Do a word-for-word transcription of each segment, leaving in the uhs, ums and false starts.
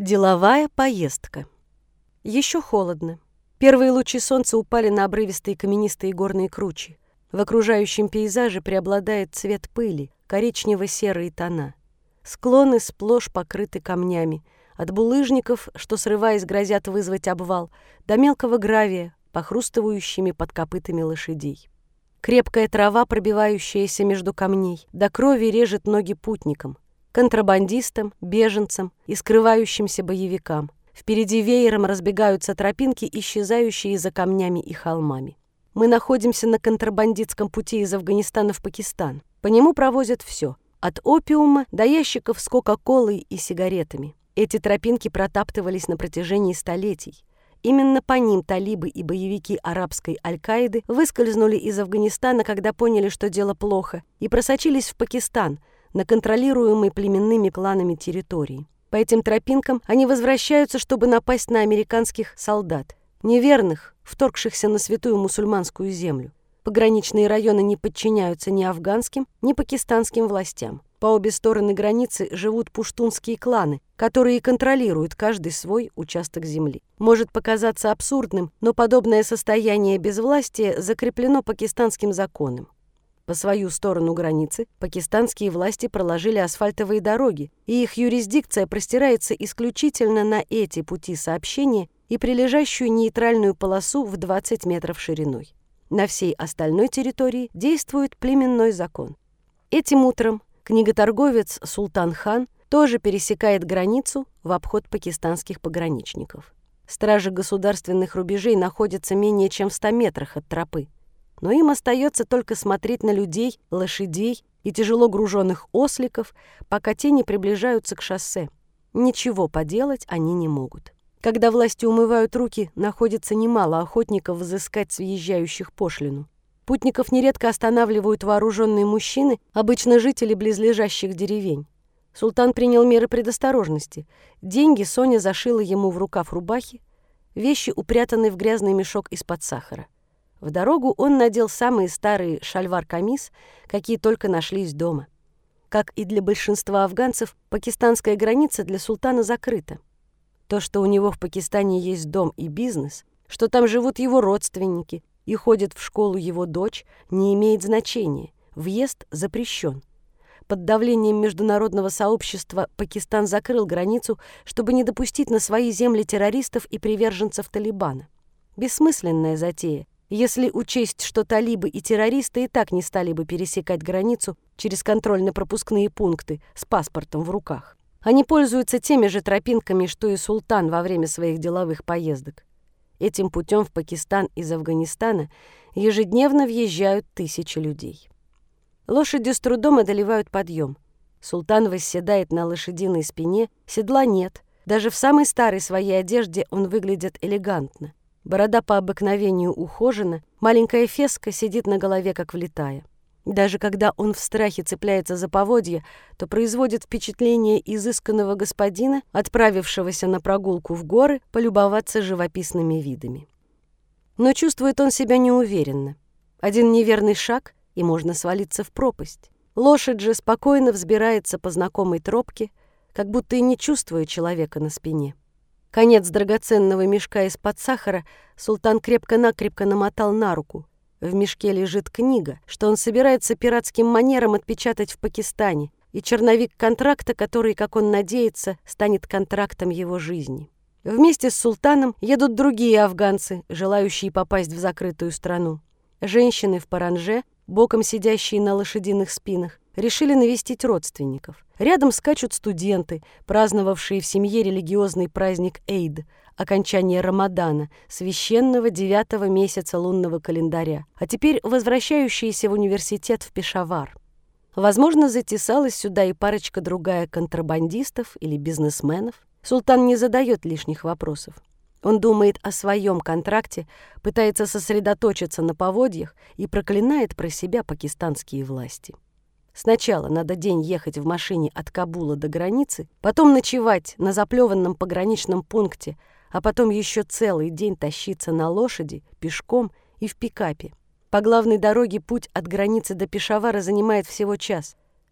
Деловая поездка. Еще холодно. Первые лучи солнца упали на обрывистые каменистые горные кручи. В окружающем пейзаже преобладает цвет пыли, коричнево-серые тона. Склоны сплошь покрыты камнями. От булыжников, что, срываясь, грозят вызвать обвал, до мелкого гравия, похрустывающими под копытами лошадей. Крепкая трава, пробивающаяся между камней, до крови режет ноги путникам, контрабандистам, беженцам и скрывающимся боевикам. Впереди веером разбегаются тропинки, исчезающие за камнями и холмами. Мы находимся на контрабандистском пути из Афганистана в Пакистан. По нему провозят все, от опиума до ящиков с кока-колой и сигаретами. Эти тропинки протаптывались на протяжении столетий. Именно по ним талибы и боевики арабской Аль-Каиды выскользнули из Афганистана, когда поняли, что дело плохо, и просочились в Пакистан, на контролируемой племенными кланами территории. По этим тропинкам они возвращаются, чтобы напасть на американских солдат, неверных, вторгшихся на святую мусульманскую землю. Пограничные районы не подчиняются ни афганским, ни пакистанским властям. По обе стороны границы живут пуштунские кланы, которые контролируют каждый свой участок земли. Может показаться абсурдным, но подобное состояние безвластия закреплено пакистанским законом. По свою сторону границы пакистанские власти проложили асфальтовые дороги, и их юрисдикция простирается исключительно на эти пути сообщения и прилежащую нейтральную полосу в двадцать метров шириной. На всей остальной территории действует племенной закон. Этим утром книготорговец Султан Хан тоже пересекает границу в обход пакистанских пограничников. Стражи государственных рубежей находятся менее чем в ста метрах от тропы. Но им остается только смотреть на людей, лошадей и тяжело груженных осликов, пока те не приближаются к шоссе. Ничего поделать они не могут. Когда власти умывают руки, находится немало охотников взыскать с въезжающих пошлину. Путников нередко останавливают вооруженные мужчины, обычно жители близлежащих деревень. Султан принял меры предосторожности. Деньги Соня зашила ему в рукав рубахи, вещи упрятаны в грязный мешок из-под сахара. В дорогу он надел самые старые шальвар-камис, какие только нашлись дома. Как и для большинства афганцев, пакистанская граница для султана закрыта. То, что у него в Пакистане есть дом и бизнес, что там живут его родственники и ходит в школу его дочь, не имеет значения. Въезд запрещен. Под давлением международного сообщества Пакистан закрыл границу, чтобы не допустить на свои земли террористов и приверженцев Талибана. Бессмысленная затея, если учесть, что талибы и террористы и так не стали бы пересекать границу через контрольно-пропускные пункты с паспортом в руках. Они пользуются теми же тропинками, что и султан во время своих деловых поездок. Этим путем в Пакистан из Афганистана ежедневно въезжают тысячи людей. Лошади с трудом одолевают подъем. Султан восседает на лошадиной спине, седла нет. Даже в самой старой своей одежде он выглядит элегантно. Борода по обыкновению ухожена, маленькая феска сидит на голове, как влитая. Даже когда он в страхе цепляется за поводья, то производит впечатление изысканного господина, отправившегося на прогулку в горы полюбоваться живописными видами. Но чувствует он себя неуверенно. Один неверный шаг, и можно свалиться в пропасть. Лошадь же спокойно взбирается по знакомой тропке, как будто и не чувствуя человека на спине. Конец драгоценного мешка из-под сахара султан крепко-накрепко намотал на руку. В мешке лежит книга, что он собирается пиратским манером отпечатать в Пакистане, и черновик контракта, который, как он надеется, станет контрактом его жизни. Вместе с султаном едут другие афганцы, желающие попасть в закрытую страну. Женщины в паранже, боком сидящие на лошадиных спинах, решили навестить родственников. Рядом скачут студенты, праздновавшие в семье религиозный праздник Эйд, окончание Рамадана, священного девятого месяца лунного календаря, а теперь возвращающиеся в университет в Пешавар. Возможно, затесалась сюда и парочка другая контрабандистов или бизнесменов. Султан не задает лишних вопросов. Он думает о своем контракте, пытается сосредоточиться на поводьях и проклинает про себя пакистанские власти. Сначала надо день ехать в машине от Кабула до границы, потом ночевать на заплеванном пограничном пункте, а потом еще целый день тащиться на лошади, пешком и в пикапе. По главной дороге путь от границы до Пешавара занимает всего час.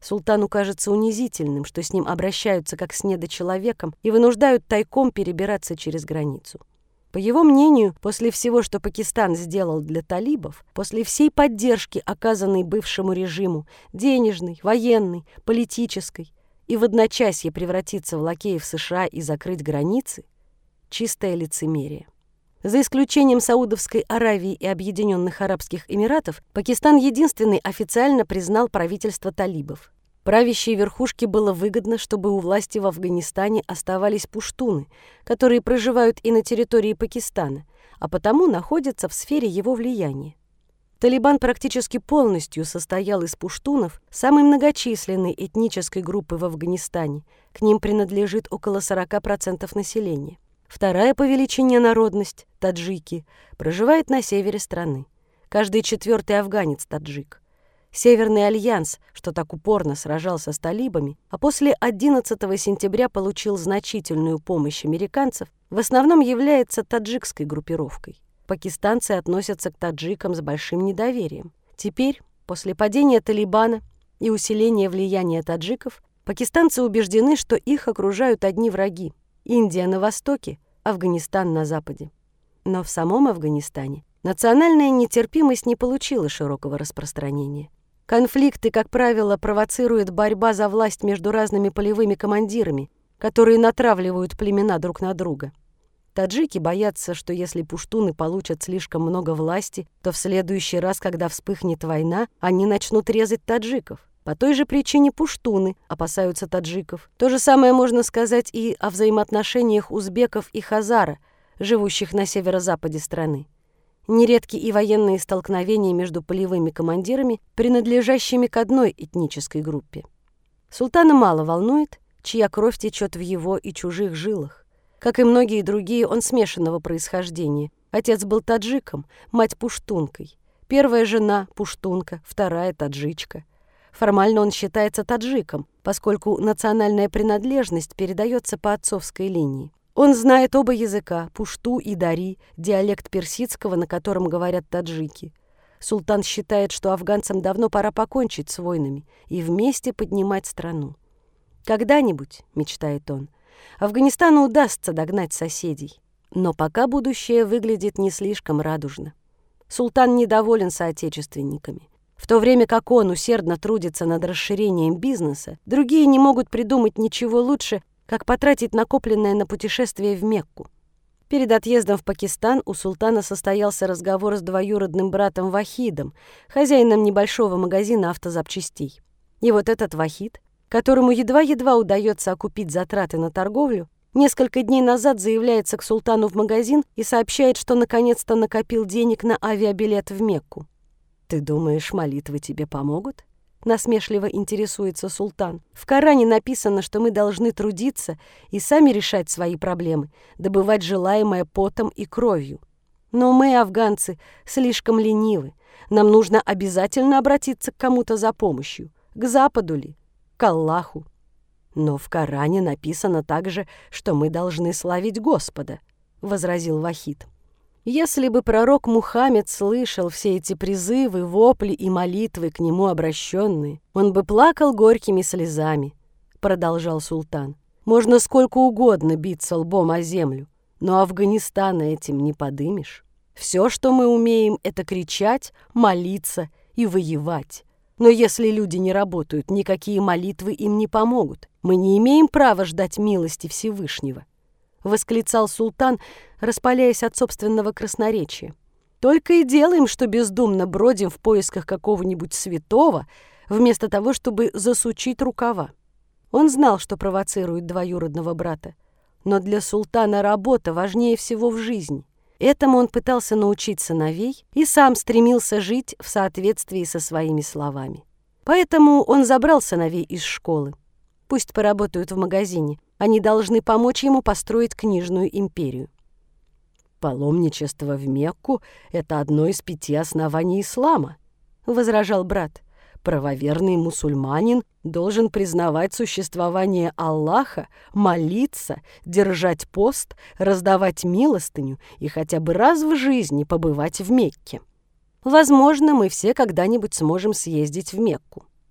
Султану кажется унизительным, что с ним обращаются как с недочеловеком и вынуждают тайком перебираться через границу. По его мнению, после всего, что Пакистан сделал для талибов, после всей поддержки, оказанной бывшему режиму, денежной, военной, политической, и в одночасье превратиться в лакеев США и закрыть границы – чистое лицемерие. За исключением Саудовской Аравии и Объединенных Арабских Эмиратов, Пакистан единственный официально признал правительство талибов. Правящей верхушке было выгодно, чтобы у власти в Афганистане оставались пуштуны, которые проживают и на территории Пакистана, а потому находятся в сфере его влияния. Талибан практически полностью состоял из пуштунов, самой многочисленной этнической группы в Афганистане. К ним принадлежит около сорок процентов населения. Вторая по величине народность, таджики, проживает на севере страны. Каждый четвертый афганец – таджик. Северный альянс, что так упорно сражался с талибами, а после одиннадцатого сентября получил значительную помощь американцев, в основном является таджикской группировкой. Пакистанцы относятся к таджикам с большим недоверием. Теперь, после падения Талибана и усиления влияния таджиков, пакистанцы убеждены, что их окружают одни враги – Индия на востоке, Афганистан на западе. Но в самом Афганистане национальная нетерпимость не получила широкого распространения. Конфликты, как правило, провоцирует борьба за власть между разными полевыми командирами, которые натравливают племена друг на друга. Таджики боятся, что если пуштуны получат слишком много власти, то в следующий раз, когда вспыхнет война, они начнут резать таджиков. По той же причине пуштуны опасаются таджиков. То же самое можно сказать и о взаимоотношениях узбеков и хазара, живущих на северо-западе страны. Нередки и военные столкновения между полевыми командирами, принадлежащими к одной этнической группе. Султана мало волнует, чья кровь течет в его и чужих жилах. Как и многие другие, он смешанного происхождения. Отец был таджиком, мать пуштункой. Первая жена – пуштунка, вторая – таджичка. Формально он считается таджиком, поскольку национальная принадлежность передается по отцовской линии. Он знает оба языка – пушту и дари, диалект персидского, на котором говорят таджики. Султан считает, что афганцам давно пора покончить с войнами и вместе поднимать страну. «Когда-нибудь, — мечтает он, — Афганистану удастся догнать соседей, но пока будущее выглядит не слишком радужно. Султан недоволен соотечественниками. В то время как он усердно трудится над расширением бизнеса, другие не могут придумать ничего лучше, как потратить накопленное на путешествие в Мекку. Перед отъездом в Пакистан у султана состоялся разговор с двоюродным братом Вахидом, хозяином небольшого магазина автозапчастей. И вот этот Вахид, которому едва-едва удается окупить затраты на торговлю, несколько дней назад заявляется к султану в магазин и сообщает, что наконец-то накопил денег на авиабилет в Мекку. «Ты думаешь, молитвы тебе помогут?» — насмешливо интересуется султан. «В Коране написано, что мы должны трудиться и сами решать свои проблемы, добывать желаемое потом и кровью. Но мы, афганцы, слишком ленивы. Нам нужно обязательно обратиться к кому-то за помощью. К Западу ли? К Аллаху. Но в Коране написано также, что мы должны славить Господа», — возразил Вахид. Если бы пророк Мухаммед слышал все эти призывы, вопли и молитвы к нему обращенные, он бы плакал горькими слезами, продолжал султан. Можно сколько угодно биться лбом о землю, но Афганистана этим не подымешь. Все, что мы умеем, это кричать, молиться и воевать. Но если люди не работают, никакие молитвы им не помогут. Мы не имеем права ждать милости Всевышнего. — восклицал султан, распаляясь от собственного красноречия. «Только и делаем, что бездумно бродим в поисках какого-нибудь святого, вместо того, чтобы засучить рукава». Он знал, что провоцирует двоюродного брата, но для султана работа важнее всего в жизни. Этому он пытался научить сыновей и сам стремился жить в соответствии со своими словами. Поэтому он забрал сыновей из школы. Пусть поработают в магазине. Они должны помочь ему построить книжную империю. «Паломничество в Мекку — это одно из пяти оснований ислама», — возражал брат. «Правоверный мусульманин должен признавать существование Аллаха, молиться, держать пост, раздавать милостыню и хотя бы раз в жизни побывать в Мекке. Возможно, мы все когда-нибудь сможем съездить в Мекку», —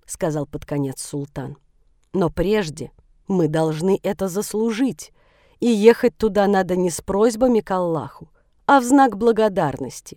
сказал под конец султан. «Но прежде мы должны это заслужить, и ехать туда надо не с просьбами к Аллаху, а в знак благодарности».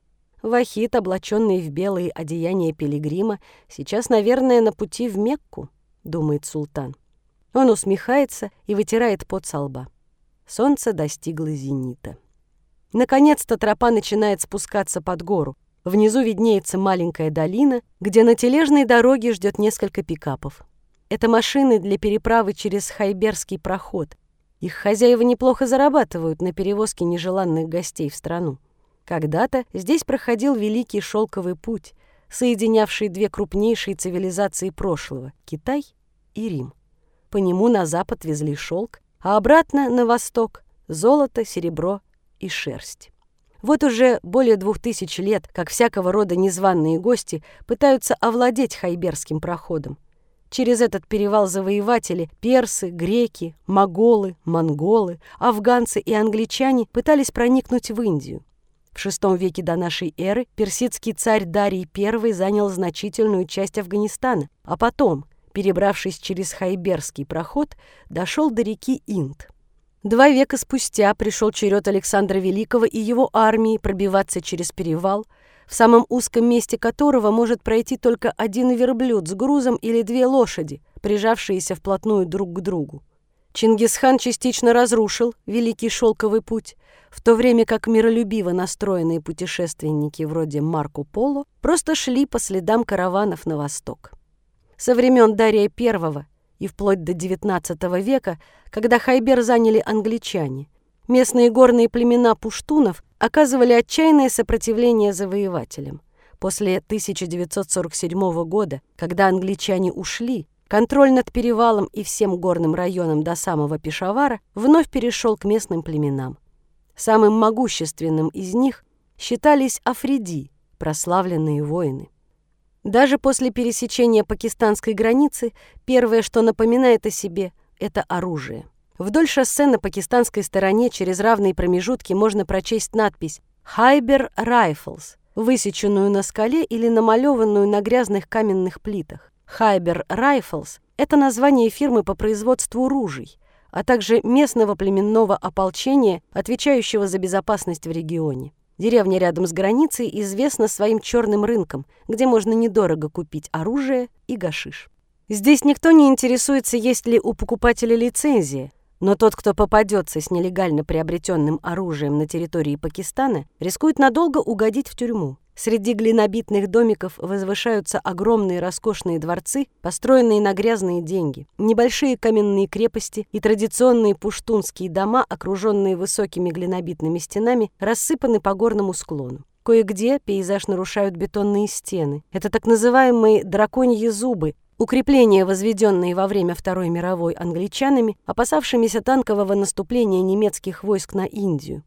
Вахид, облаченный в белые одеяния пилигрима, сейчас, наверное, на пути в Мекку, думает султан. Он усмехается и вытирает пот со лба. Солнце достигло зенита. Наконец-то тропа начинает спускаться под гору. Внизу виднеется маленькая долина, где на тележной дороге ждет несколько пикапов. Это машины для переправы через Хайберский проход. Их хозяева неплохо зарабатывают на перевозке нежеланных гостей в страну. Когда-то здесь проходил Великий Шелковый путь, соединявший две крупнейшие цивилизации прошлого — Китай и Рим. По нему на запад везли шелк, а обратно на восток — золото, серебро и шерсть. Вот уже более двух тысяч лет, как всякого рода незваные гости пытаются овладеть Хайберским проходом. Через этот перевал завоеватели — персы, греки, моголы, монголы, афганцы и англичане — пытались проникнуть в Индию. В шестом веке до нашей эры персидский царь Дарий I занял значительную часть Афганистана, а потом, перебравшись через Хайберский проход, дошел до реки Инд. Два века спустя пришел черед Александра Великого и его армии пробиваться через перевал, в самом узком месте которого может пройти только один верблюд с грузом или две лошади, прижавшиеся вплотную друг к другу. Чингисхан частично разрушил Великий Шелковый путь, в то время как миролюбиво настроенные путешественники вроде Марко Поло просто шли по следам караванов на восток. Со времен Дария I и вплоть до девятнадцатого века, когда Хайбер заняли англичане, местные горные племена пуштунов оказывали отчаянное сопротивление завоевателям. После тысяча девятьсот сорок седьмого года, когда англичане ушли, контроль над перевалом и всем горным районом до самого Пешавара вновь перешел к местным племенам. Самым могущественным из них считались африди, прославленные воины. Даже после пересечения пакистанской границы первое, что напоминает о себе, это оружие. Вдоль шоссе на пакистанской стороне через равные промежутки можно прочесть надпись «Хайбер Райфлс», высеченную на скале или намалеванную на грязных каменных плитах. Хайбер Райфлс — это название фирмы по производству ружей, а также местного племенного ополчения, отвечающего за безопасность в регионе. Деревня рядом с границей известна своим черным рынком, где можно недорого купить оружие и гашиш. Здесь никто не интересуется, есть ли у покупателя лицензия, но тот, кто попадется с нелегально приобретенным оружием на территории Пакистана, рискует надолго угодить в тюрьму. Среди глинобитных домиков возвышаются огромные роскошные дворцы, построенные на грязные деньги, небольшие каменные крепости и традиционные пуштунские дома, окруженные высокими глинобитными стенами, рассыпаны по горному склону. Кое-где пейзаж нарушают бетонные стены. Это так называемые драконьи зубы, укрепления, возведенные во время Второй мировой англичанами, опасавшимися танкового наступления немецких войск на Индию.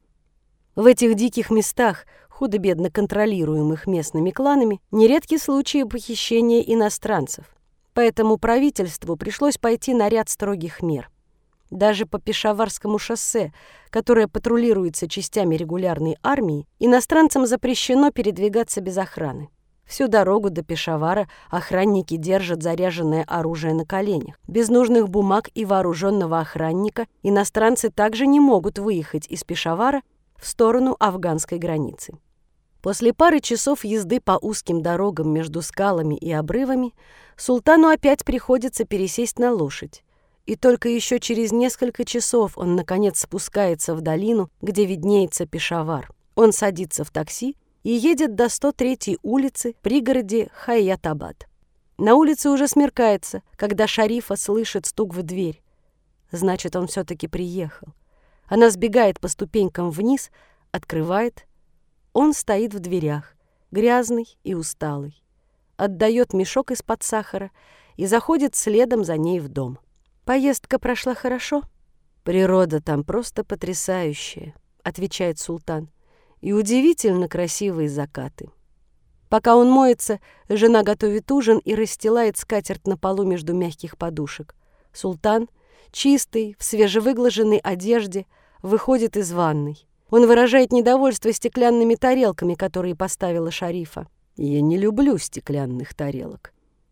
В этих диких местах, худо-бедно контролируемых местными кланами, нередки случаи похищения иностранцев. Поэтому правительству пришлось пойти на ряд строгих мер. Даже по Пешаварскому шоссе, которое патрулируется частями регулярной армии, иностранцам запрещено передвигаться без охраны. Всю дорогу до Пешавара охранники держат заряженное оружие на коленях. Без нужных бумаг и вооруженного охранника иностранцы также не могут выехать из Пешавара в сторону афганской границы. После пары часов езды по узким дорогам между скалами и обрывами султану опять приходится пересесть на лошадь. И только еще через несколько часов он, наконец, спускается в долину, где виднеется Пешавар. Он садится в такси и едет до сто третьей улицы в пригороде Хайятабад. На улице уже смеркается, когда Шарифа слышит стук в дверь. Значит, он все-таки приехал. Она сбегает по ступенькам вниз, открывает. Он стоит в дверях, грязный и усталый. Отдает мешок из-под сахара и заходит следом за ней в дом. «Поездка прошла хорошо?» «Природа там просто потрясающая», — отвечает султан. «И удивительно красивые закаты». Пока он моется, жена готовит ужин и расстилает скатерть на полу между мягких подушек. Султан, чистый, в свежевыглаженной одежде, выходит из ванной. Он выражает недовольство стеклянными тарелками, которые поставила Шарифа. «Я не люблю стеклянных тарелок».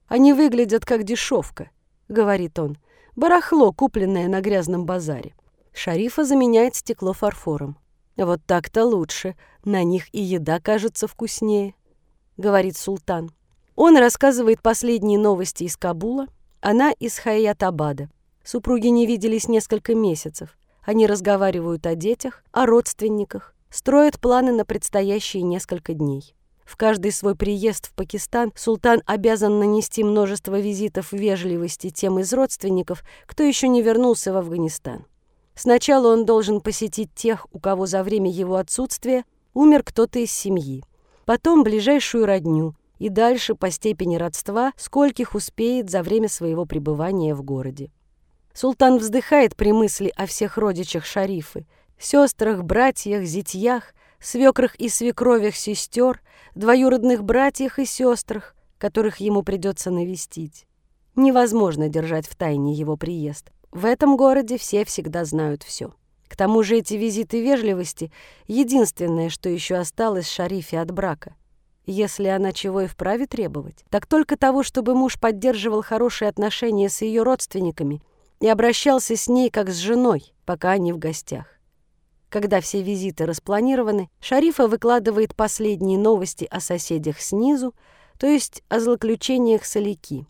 Они выглядят как дешевка», — говорит он. «Барахло, купленное на грязном базаре». Шарифа заменяет стекло фарфором. «Вот так-то лучше. На них и еда кажется вкуснее», — говорит султан. Он рассказывает последние новости из Кабула, она из Хайят-Абада. Супруги не виделись несколько месяцев. Они разговаривают о детях, о родственниках, строят планы на предстоящие несколько дней. В каждый свой приезд в Пакистан султан обязан нанести множество визитов вежливости тем из родственников, кто еще не вернулся в Афганистан. Сначала он должен посетить тех, у кого за время его отсутствия умер кто-то из семьи, потом ближайшую родню и дальше по степени родства, скольких успеет за время своего пребывания в городе. Султан вздыхает при мысли о всех родичах Шарифы, сестрах, братьях, зятьях, свекрах и свекровях сестер, двоюродных братьях и сестрах, которых ему придется навестить. Невозможно держать в тайне его приезд. В этом городе все всегда знают все. К тому же эти визиты вежливости — единственное, что еще осталось Шарифе от брака. Если она чего и вправе требовать, так только того, чтобы муж поддерживал хорошие отношения с ее родственниками и обращался с ней как с женой, пока они в гостях. Когда все визиты распланированы, Шарифа выкладывает последние новости о соседях снизу, то есть о злоключениях Салики.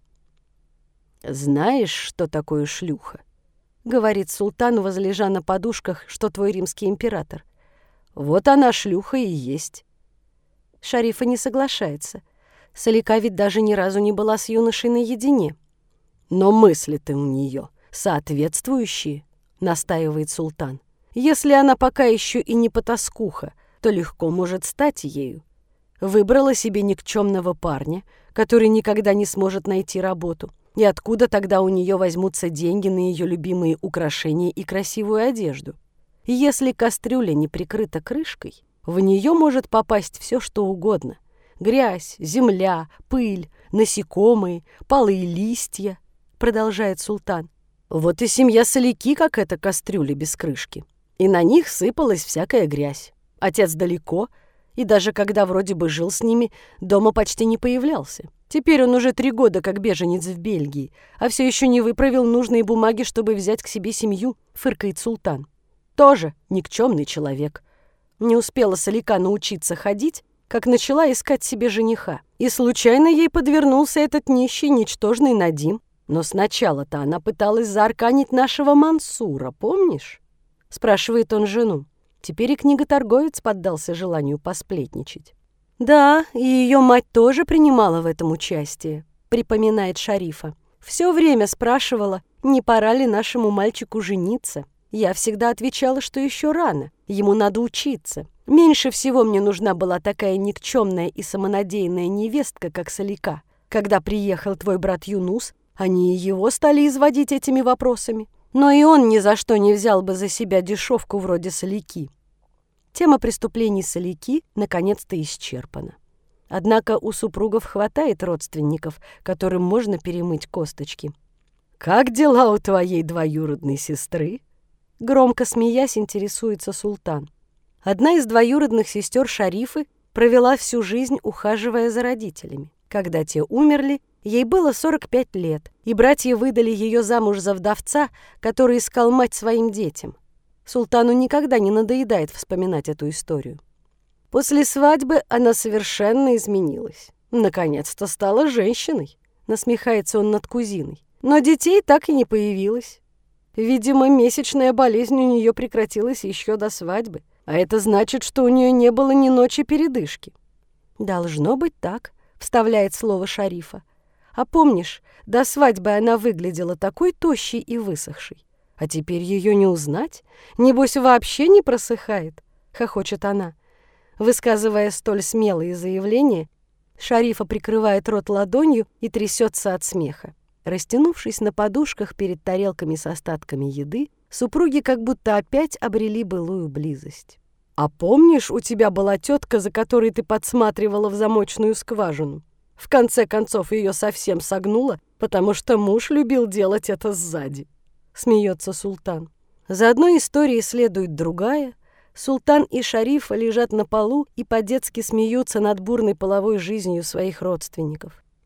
«Знаешь, что такое шлюха?» — говорит султан, возлежа на подушках, что твой римский император. «Вот она, шлюха, и есть». Шарифа не соглашается. Салика ведь даже ни разу не была с юношей наедине. «Но мысли-то у нее соответствующие», — настаивает султан. «Если она пока еще и не потаскуха, то легко может стать ею. Выбрала себе никчемного парня, который никогда не сможет найти работу. И откуда тогда у нее возьмутся деньги на ее любимые украшения и красивую одежду? Если кастрюля не прикрыта крышкой, в нее может попасть все, что угодно. Грязь, земля, пыль, насекомые, полы и листья», — продолжает султан. «Вот и семья Салики, как эта кастрюля без крышки. И на них сыпалась всякая грязь. Отец далеко, и даже когда вроде бы жил с ними, дома почти не появлялся. Теперь он уже три года как беженец в Бельгии, а все еще не выправил нужные бумаги, чтобы взять к себе семью», — фыркает султан. «Тоже никчемный человек. Не успела Салика научиться ходить, как начала искать себе жениха. И случайно ей подвернулся этот нищий, ничтожный Надим. Но сначала-то она пыталась заарканить нашего Мансура, помнишь?» — спрашивает он жену. Теперь и книготорговец поддался желанию посплетничать. «Да, и ее мать тоже принимала в этом участие», — припоминает Шарифа. «Все время спрашивала, не пора ли нашему мальчику жениться. Я всегда отвечала, что еще рано, ему надо учиться. Меньше всего мне нужна была такая никчемная и самонадеянная невестка, как Салика. Когда приехал твой брат Юнус, они и его стали изводить этими вопросами. Но и он ни за что не взял бы за себя дешевку вроде Салики». Тема преступлений Салики наконец-то исчерпана. Однако у супругов хватает родственников, которым можно перемыть косточки. «Как дела у твоей двоюродной сестры?» Громко смеясь, интересуется султан. Одна из двоюродных сестер Шарифы провела всю жизнь, ухаживая за родителями. Когда те умерли, ей было сорок пять лет, и братья выдали ее замуж за вдовца, который искал мать своим детям. Султану никогда не надоедает вспоминать эту историю. После свадьбы она совершенно изменилась. Наконец-то стала женщиной, насмехается он над кузиной. Но детей так и не появилось. Видимо, месячная болезнь у нее прекратилась еще до свадьбы, а это значит, что у нее не было ни ночи передышки. «Должно быть так», — вставляет слово Шарифа. «А помнишь, до свадьбы она выглядела такой тощей и высохшей. А теперь ее не узнать? Небось, вообще не просыхает», — хохочет она. Высказывая столь смелые заявления, Шарифа прикрывает рот ладонью и трясется от смеха. Растянувшись на подушках перед тарелками с остатками еды, супруги как будто опять обрели былую близость. «А помнишь, у тебя была тетка, за которой ты подсматривала в замочную скважину? В конце концов, ее совсем согнуло, потому что муж любил делать это сзади», — смеется султан. За одной историей следует другая. Султан и Шарифа лежат на полу и по-детски смеются над бурной половой жизнью своих родственников.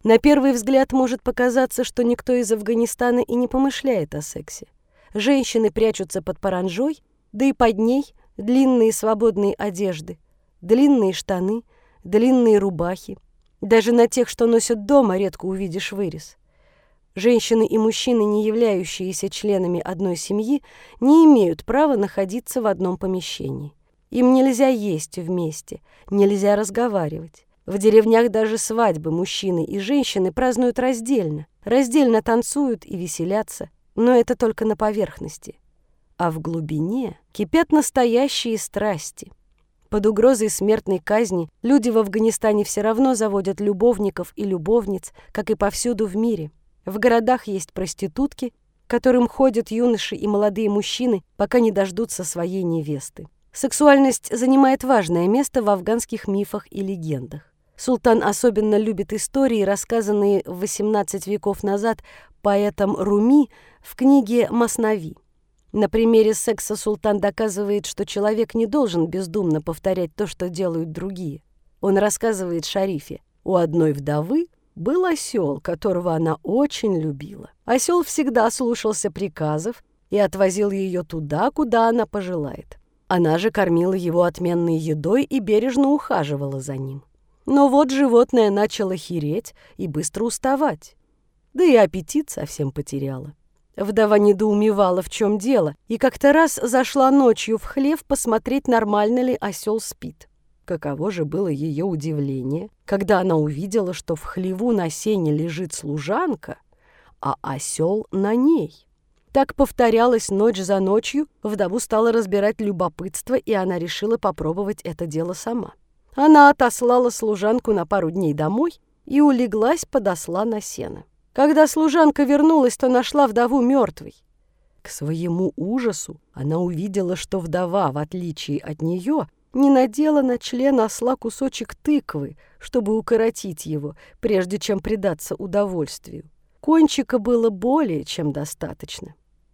На первый взгляд может показаться, что никто из Афганистана и не помышляет о сексе. Женщины прячутся под паранджой, да и под ней длинные свободные одежды, длинные штаны, длинные рубахи. Даже на тех, что носят дома, редко увидишь вырез. Женщины и мужчины, не являющиеся членами одной семьи, не имеют права находиться в одном помещении. Им нельзя есть вместе, нельзя разговаривать. В деревнях даже свадьбы мужчины и женщины празднуют раздельно, раздельно танцуют и веселятся, но это только на поверхности. А в глубине кипят настоящие страсти. Под угрозой смертной казни люди в Афганистане все равно заводят любовников и любовниц, как и повсюду в мире. В городах есть проститутки, к которым ходят юноши и молодые мужчины, пока не дождутся своей невесты. Сексуальность занимает важное место в афганских мифах и легендах. Султан особенно любит истории, рассказанные в восемнадцать веков назад поэтом Руми в книге «Маснави». На примере секса султан доказывает, что человек не должен бездумно повторять то, что делают другие. Он рассказывает Шарифе: у одной вдовы был осел, которого она очень любила. Осел всегда слушался приказов и отвозил ее туда, куда она пожелает. Она же кормила его отменной едой и бережно ухаживала за ним. Но вот животное начало хереть и быстро уставать. Да и аппетит совсем потеряла. Вдова недоумевала, в чем дело, и как-то раз зашла ночью в хлев посмотреть, нормально ли осел спит. Каково же было ее удивление, когда она увидела, что в хлеву на сене лежит служанка, а осел на ней. Так повторялось ночь за ночью, вдову стало разбирать любопытство, и она решила попробовать это дело сама. Она отослала служанку на пару дней домой и улеглась под осла на сено. Когда служанка вернулась, то нашла вдову мертвой. К своему ужасу она увидела, что вдова, в отличие от нее, не надела на член осла кусочек тыквы, чтобы укоротить его, прежде чем предаться удовольствию. Кончика было более чем достаточно.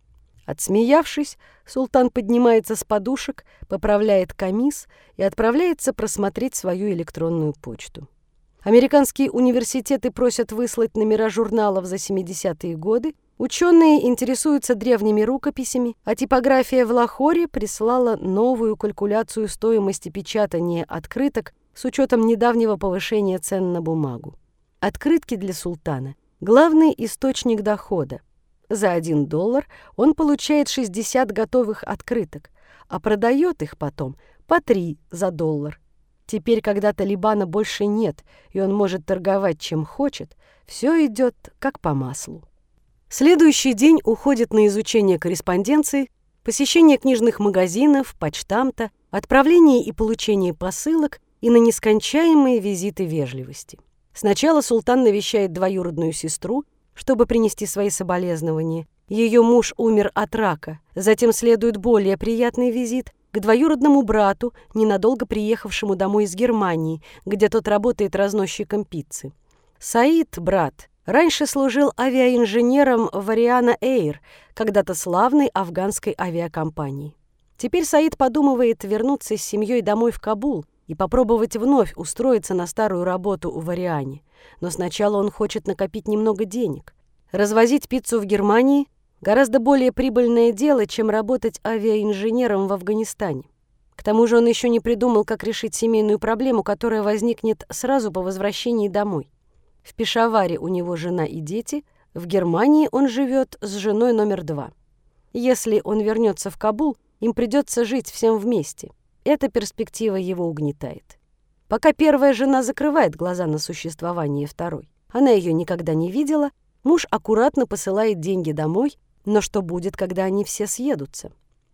Отсмеявшись, султан поднимается с подушек, поправляет камис и отправляется просмотреть свою электронную почту. Американские университеты просят выслать номера журналов за семидесятые годы, ученые интересуются древними рукописями, а типография в Лахоре прислала новую калькуляцию стоимости печатания открыток с учетом недавнего повышения цен на бумагу. Открытки для султана – главный источник дохода. За один доллар он получает шестьдесят готовых открыток, а продает их потом по три за доллар. Теперь, когда Талибана больше нет, и он может торговать чем хочет, все идет как по маслу. Следующий день уходит на изучение корреспонденции, посещение книжных магазинов, почтамта, отправление и получение посылок и на нескончаемые визиты вежливости. Сначала султан навещает двоюродную сестру, чтобы принести свои соболезнования. Ее муж умер от рака. Затем следует более приятный визит к двоюродному брату, ненадолго приехавшему домой из Германии, где тот работает разносчиком пиццы. Саид, брат, раньше служил авиаинженером в Ариана Эйр, когда-то славной афганской авиакомпании. Теперь Саид подумывает вернуться с семьей домой в Кабул и попробовать вновь устроиться на старую работу в Ариане. Но сначала он хочет накопить немного денег. Развозить пиццу в Германии – гораздо более прибыльное дело, чем работать авиаинженером в Афганистане. К тому же он еще не придумал, как решить семейную проблему, которая возникнет сразу по возвращении домой. В Пешаваре у него жена и дети, в Германии он живет с женой номер два. Если он вернется в Кабул, им придется жить всем вместе. Эта перспектива его угнетает. Пока первая жена закрывает глаза на существование второй. Она ее никогда не видела, муж аккуратно посылает деньги домой, но что будет, когда они все съедутся?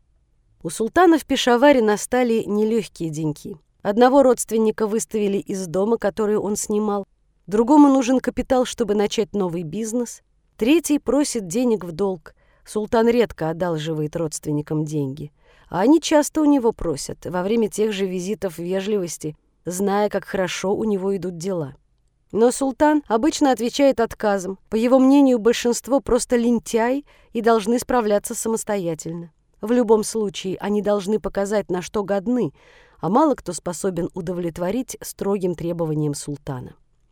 У султана в Пешаваре настали нелегкие деньки. Одного родственника выставили из дома, который он снимал, другому нужен капитал, чтобы начать новый бизнес, третий просит денег в долг. Султан редко одалживает родственникам деньги, а они часто у него просят во время тех же визитов вежливости, зная, как хорошо у него идут дела. Но султан обычно отвечает отказом. По его мнению, большинство просто лентяи и должны справляться самостоятельно. В любом случае, они должны показать, на что годны, а мало кто способен удовлетворить строгим требованиям султана.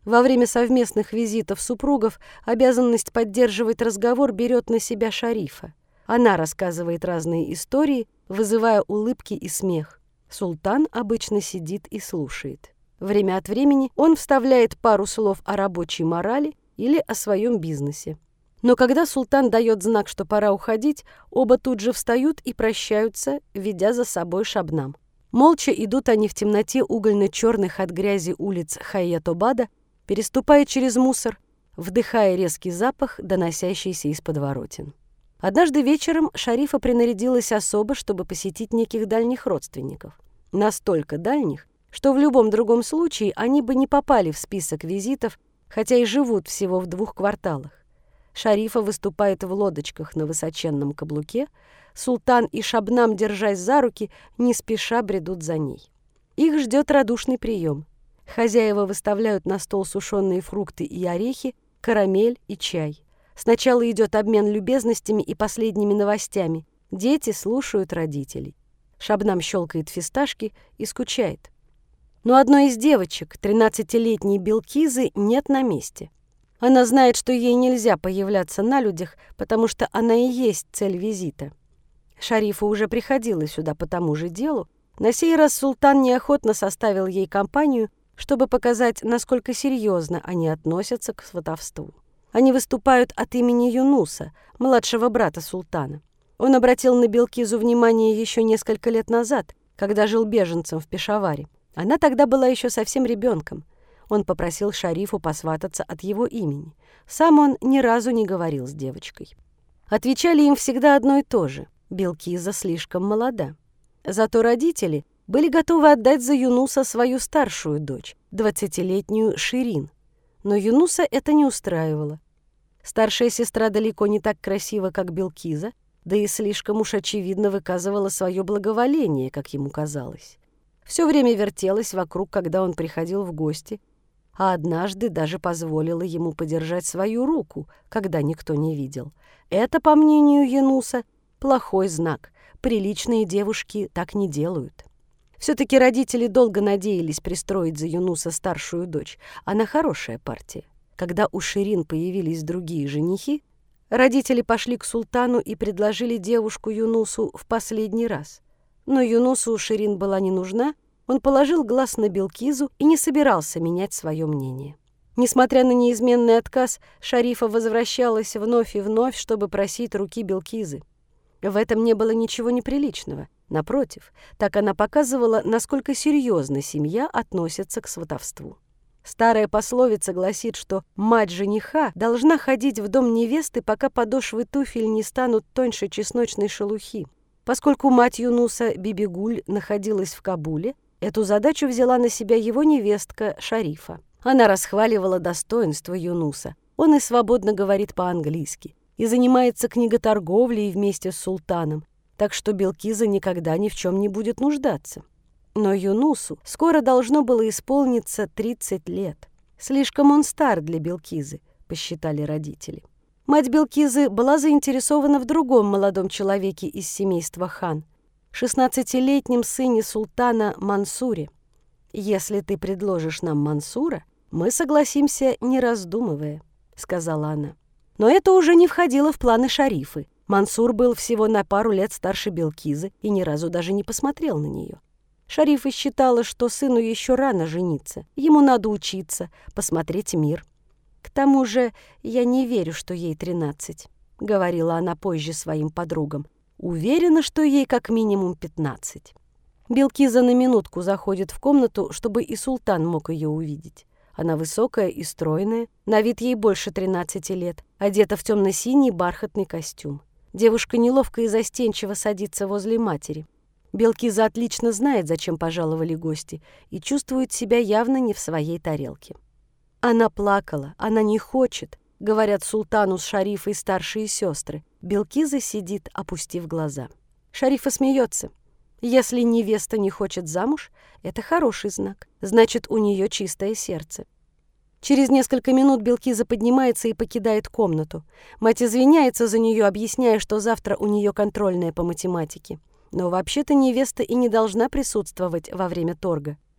Во время совместных визитов супругов обязанность поддерживать разговор берет на себя Шарифа. Она рассказывает разные истории, вызывая улыбки и смех. Султан обычно сидит и слушает. Время от времени он вставляет пару слов о рабочей морали или о своем бизнесе. Но когда султан дает знак, что пора уходить, оба тут же встают и прощаются, ведя за собой Шабнам. Молча идут они в темноте угольно-черных от грязи улиц Хайятобада, переступая через мусор, вдыхая резкий запах, доносящийся из подворотен. Однажды вечером Шарифа принарядилась особо, чтобы посетить неких дальних родственников. Настолько дальних, что в любом другом случае они бы не попали в список визитов, хотя и живут всего в двух кварталах. Шарифа выступает в лодочках на высоченном каблуке, султан и Шабнам, держась за руки, не спеша бредут за ней. Их ждет радушный прием. Хозяева выставляют на стол сушеные фрукты и орехи, карамель и чай. Сначала идет обмен любезностями и последними новостями. Дети слушают родителей. Шабнам щелкает фисташки и скучает. Но одной из девочек, тринадцатилетней Белкизы, нет на месте. Она знает, что ей нельзя появляться на людях, потому что она и есть цель визита. Шарифа уже приходила сюда по тому же делу. На сей раз султан неохотно составил ей компанию, чтобы показать, насколько серьезно они относятся к сватовству. Они выступают от имени Юнуса, младшего брата султана. Он обратил на Белкизу внимание еще несколько лет назад, когда жил беженцем в Пешаваре. Она тогда была еще совсем ребенком. Он попросил Шарифу посвататься от его имени. Сам он ни разу не говорил с девочкой. Отвечали им всегда одно и то же: Белкиза слишком молода. Зато родители были готовы отдать за Юнуса свою старшую дочь, двадцатилетнюю Ширин. Но Юнуса это не устраивало. Старшая сестра далеко не так красива, как Белкиза, да и слишком уж очевидно выказывала свое благоволение, как ему казалось. Все время вертелась вокруг, когда он приходил в гости, а однажды даже позволила ему подержать свою руку, когда никто не видел. Это, по мнению Юнуса, плохой знак. Приличные девушки так не делают. Все-таки родители долго надеялись пристроить за Юнуса старшую дочь. Она хорошая партия. Когда у Ширин появились другие женихи, родители пошли к султану и предложили девушку Юнусу в последний раз. Но Юнусу Ширин была не нужна, он положил глаз на Белкизу и не собирался менять свое мнение. Несмотря на неизменный отказ, Шарифа возвращалась вновь и вновь, чтобы просить руки Белкизы. В этом не было ничего неприличного. Напротив, так она показывала, насколько серьезно семья относится к сватовству. Старая пословица гласит, что мать жениха должна ходить в дом невесты, пока подошвы туфель не станут тоньше чесночной шелухи. Поскольку мать Юнуса Бибигуль находилась в Кабуле, эту задачу взяла на себя его невестка Шарифа. Она расхваливала достоинства Юнуса. Он и свободно говорит по-английски, и занимается книготорговлей вместе с султаном, так что Белкиза никогда ни в чем не будет нуждаться. Но Юнусу скоро должно было исполниться тридцать лет. Слишком он стар для Белкизы, посчитали родители. Мать Белкизы была заинтересована в другом молодом человеке из семейства хан, шестнадцатилетнем сыне султана Мансуре. «Если ты предложишь нам Мансура, мы согласимся, не раздумывая», — сказала она. Но это уже не входило в планы Шарифы. Мансур был всего на пару лет старше Белкизы и ни разу даже не посмотрел на нее. Шарифа считала, что сыну еще рано жениться, ему надо учиться, посмотреть мир. «К тому же я не верю, что ей тринадцать», — говорила она позже своим подругам. «Уверена, что ей как минимум пятнадцать». Белкиза на минутку заходит в комнату, чтобы и султан мог ее увидеть. Она высокая и стройная, на вид ей больше тринадцати лет, одета в темно-синий бархатный костюм. Девушка неловко и застенчиво садится возле матери. Белкиза отлично знает, зачем пожаловали гости, и чувствует себя явно не в своей тарелке. Она плакала, она не хочет, говорят султану с Шарифой старшие сестры. Белкиза сидит, опустив глаза. Шарифа смеется. Если невеста не хочет замуж, это хороший знак. Значит, у нее чистое сердце. Через несколько минут Белкиза поднимается и покидает комнату. Мать извиняется за нее, объясняя, что завтра у нее контрольная по математике. Но вообще-то невеста и не должна присутствовать во время торга.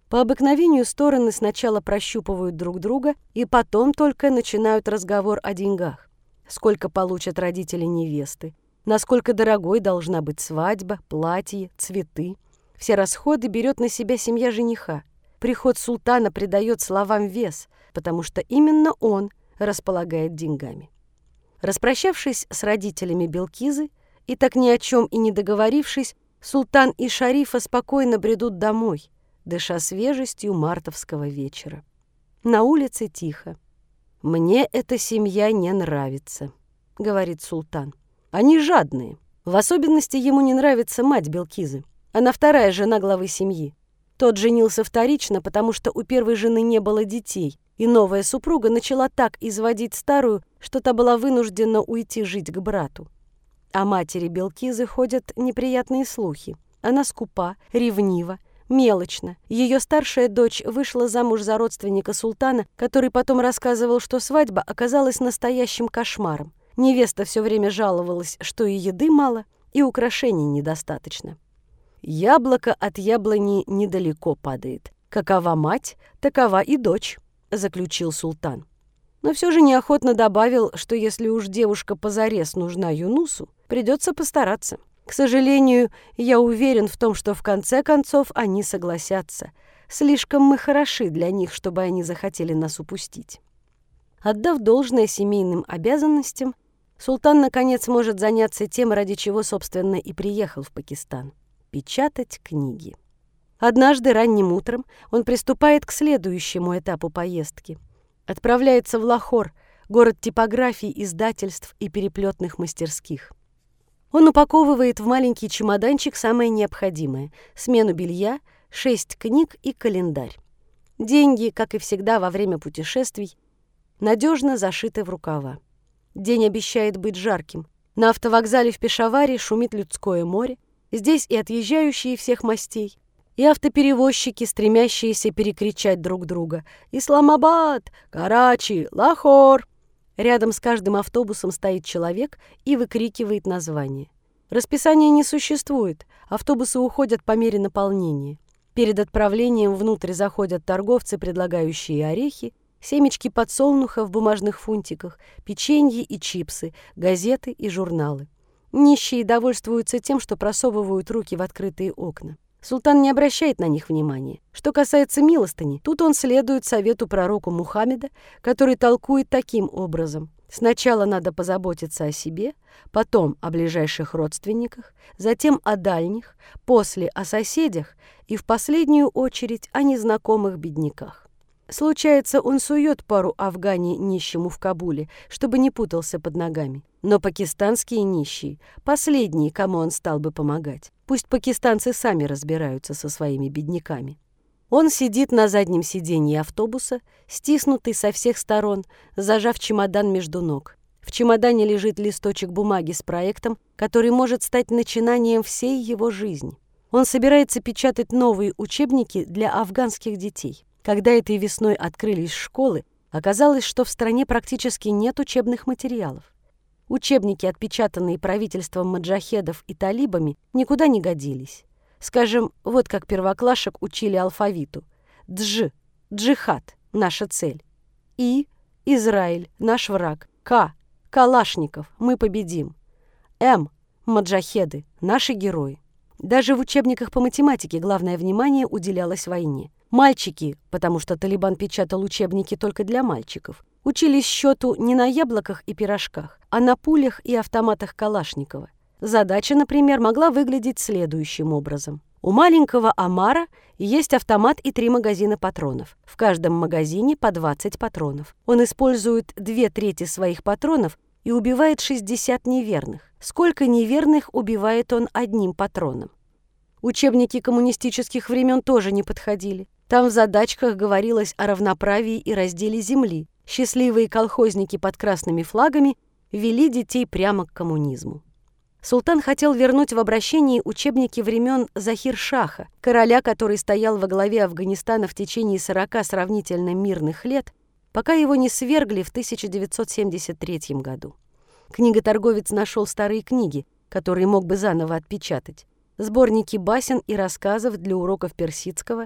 По обыкновению стороны сначала прощупывают друг друга и потом только начинают разговор о деньгах. Сколько получат родители невесты, насколько дорогой должна быть свадьба, платье, цветы. Все расходы берет на себя семья жениха. Приход султана придает словам вес, потому что именно он располагает деньгами. Распрощавшись с родителями Белкизы и так ни о чем и не договорившись, султан и Шарифа спокойно бредут домой, дыша свежестью мартовского вечера. На улице тихо. «Мне эта семья не нравится», — говорит султан. «Они жадные. В особенности ему не нравится мать Белкизы. Она вторая жена главы семьи. Тот женился вторично, потому что у первой жены не было детей, и новая супруга начала так изводить старую, что та была вынуждена уйти жить к брату. О матери Белкизы ходят неприятные слухи. Она скупа, ревнива, мелочна. Ее старшая дочь вышла замуж за родственника султана, который потом рассказывал, что свадьба оказалась настоящим кошмаром. Невеста все время жаловалась, что и еды мало, и украшений недостаточно. «Яблоко от яблони недалеко падает. Какова мать, такова и дочь», — заключил султан. Но все же неохотно добавил, что если уж девушка позарез нужна Юнусу, придется постараться. К сожалению, я уверен в том, что в конце концов они согласятся. Слишком мы хороши для них, чтобы они захотели нас упустить. Отдав должное семейным обязанностям, султан наконец может заняться тем, ради чего, собственно, и приехал в Пакистан – печатать книги. Однажды ранним утром он приступает к следующему этапу поездки. Отправляется в Лахор, город типографий, издательств и переплетных мастерских. Он упаковывает в маленький чемоданчик самое необходимое – смену белья, шесть книг и календарь. Деньги, как и всегда во время путешествий, надежно зашиты в рукава. День обещает быть жарким. На автовокзале в Пешаваре шумит людское море. Здесь и отъезжающие всех мастей, и автоперевозчики, стремящиеся перекричать друг друга. «Исламабад! Карачи! Лахор!» Рядом с каждым автобусом стоит человек и выкрикивает название. Расписания не существует, автобусы уходят по мере наполнения. Перед отправлением внутрь заходят торговцы, предлагающие орехи, семечки подсолнуха в бумажных фунтиках, печенье и чипсы, газеты и журналы. Нищие довольствуются тем, что просовывают руки в открытые окна. Султан не обращает на них внимания. Что касается милостыни, тут он следует совету пророка Мухаммеда, который толкует таким образом. Сначала надо позаботиться о себе, потом о ближайших родственниках, затем о дальних, после о соседях и в последнюю очередь о незнакомых бедняках. Случается, он сует пару афгани нищему в Кабуле, чтобы не путался под ногами. Но пакистанские нищие – последние, кому он стал бы помогать. Пусть пакистанцы сами разбираются со своими бедняками. Он сидит на заднем сиденье автобуса, стиснутый со всех сторон, зажав чемодан между ног. В чемодане лежит листочек бумаги с проектом, который может стать начинанием всей его жизни. Он собирается печатать новые учебники для афганских детей. Когда этой весной открылись школы, оказалось, что в стране практически нет учебных материалов. Учебники, отпечатанные правительством маджахедов и талибами, никуда не годились. Скажем, вот как первоклашек учили алфавиту. Дж – джихад – наша цель. И – Израиль – наш враг. К – Калашников – мы победим. М – маджахеды – наши герои. Даже в учебниках по математике главное внимание уделялось войне. Мальчики, потому что Талибан печатал учебники только для мальчиков, учились счету не на яблоках и пирожках, а на пулях и автоматах Калашникова. Задача, например, могла выглядеть следующим образом. У маленького Омара есть автомат и три магазина патронов. В каждом магазине по двадцать патронов. Он использует две трети своих патронов и убивает шестьдесят неверных. Сколько неверных убивает он одним патроном? Учебники коммунистических времен тоже не подходили. Там в задачках говорилось о равноправии и разделе земли. Счастливые колхозники под красными флагами вели детей прямо к коммунизму. Султан хотел вернуть в обращении учебники времен Захир-Шаха, короля, который стоял во главе Афганистана в течение сорока сравнительно мирных лет, пока его не свергли в тысяча девятьсот семьдесят третьем году. Книготорговец нашел старые книги, которые мог бы заново отпечатать, сборники басен и рассказов для уроков персидского,